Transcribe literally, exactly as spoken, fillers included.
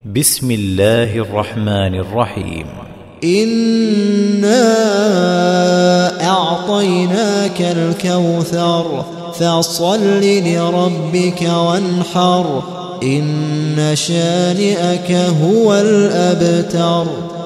بسم الله الرحمن الرحيم. إنا أعطيناك الكوثر فصل لربك وانحر إن شانئك هو الأبتر.